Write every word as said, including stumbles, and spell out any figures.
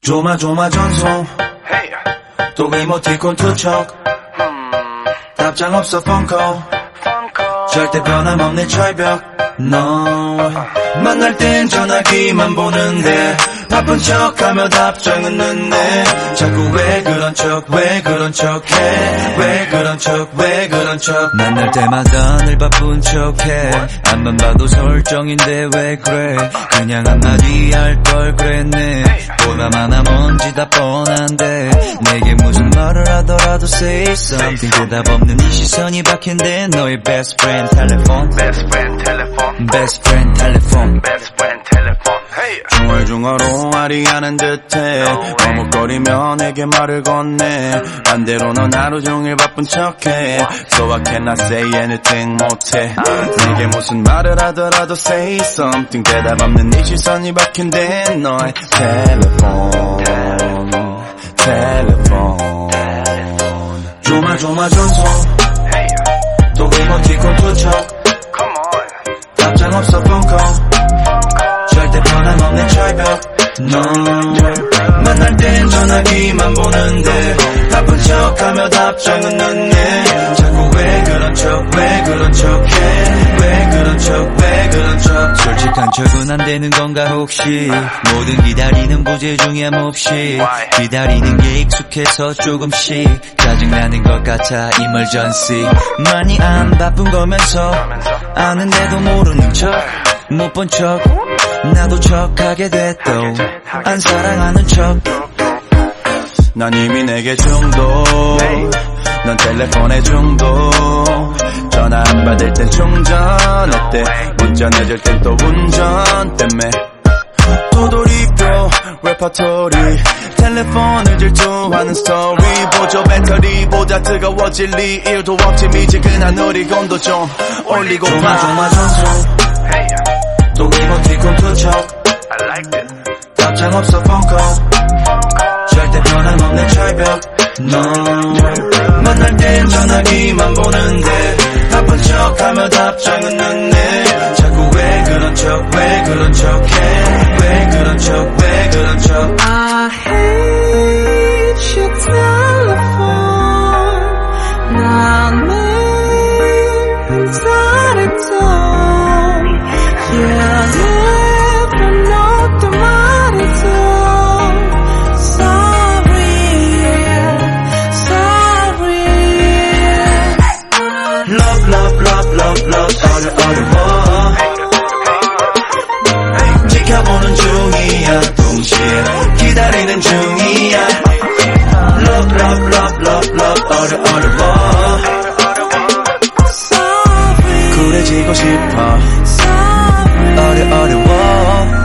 조마조마전송 또 이모티콘 투척 답장 없어 펑커 절대 변함없는 철벽 너 만날 땐 전화기만 보는데 바쁜 척하며 답장은 늦네. 자꾸 왜 그런 척 왜 그런 척해 왜 그런 척 왜 그런 척 만날 때마다 늘 바쁜 척해. 앞만 봐도 설정인데 왜 그래. 그냥 한마디 할 걸 그랬네. 뭐가 많아 뭔지 다 뻔한데 내게 무슨 말을 하더라도 say something. 대답 없는 이 시선이 박힌데 너의 best friend 텔레폰 best friend 텔레폰 best friend 텔레폰 best friend 텔레폰 hey. 중얼중얼 아리하는 듯해 머뭇거리며 내게 말을 건네. 반대로 넌 하루 종일 바쁜 척해. So I cannot say anything 못해. 내게 무슨 말을 하더라도 say something. 대답 없는 이 시선이 박힌데 너의 텔레폰 텔레폰 조마조마전송 또 이모티콘 투척 답장 없어 펑커 절대 변함없는 철벽 너 만날 땐 전화기만 보는데 바쁜 척하며 답장은 늦네. 자꾸 왜 그런 척 왜 그런 척해 왜 그런 척 왜 그런 척 솔직한 척은 안 되는 건가 혹시. 모든 기다리는 부재 중에 몹시 기다리는 게 익숙해서 조금씩 짜증나는 것 같아. emergency 많이 안 바쁜 거면서 아는데도 모르는 척 못 본 척 나도 척하게 됐도 안 사랑하는 척. 난 이미 내게 중독 넌 텔레폰에 중독. 전화 안 받을 땐 충전할 때 문자 늦을 땐 또 운전 때문에 도돌이표 레퍼토리 텔레폰을 질투하는 스토리. 보조 배터리보다 뜨거워질 리 일도 없지. 미지근한 우리 온도 좀 올리고 조마조마전송 또 이모티콘 투척 I like it 답장 없어 펑커 절대 변함없는 철벽 너 만날 땐 전화기만 보는데 바쁜 척하며 답장은 늦네. 자꾸 왜 그런 척 왜 그런 척해 왜 그런 척 왜 그런 척 I hate your telephone 난 매일 잘했어. Yeah, never 너도 말해줘. Sorry, sorry. Love love love love love 어려 어려워 지켜보는 중이야 동시에 기다리는 중이야. Love love love love love 어려 어려워 쿨해지고 싶어 어려 어려워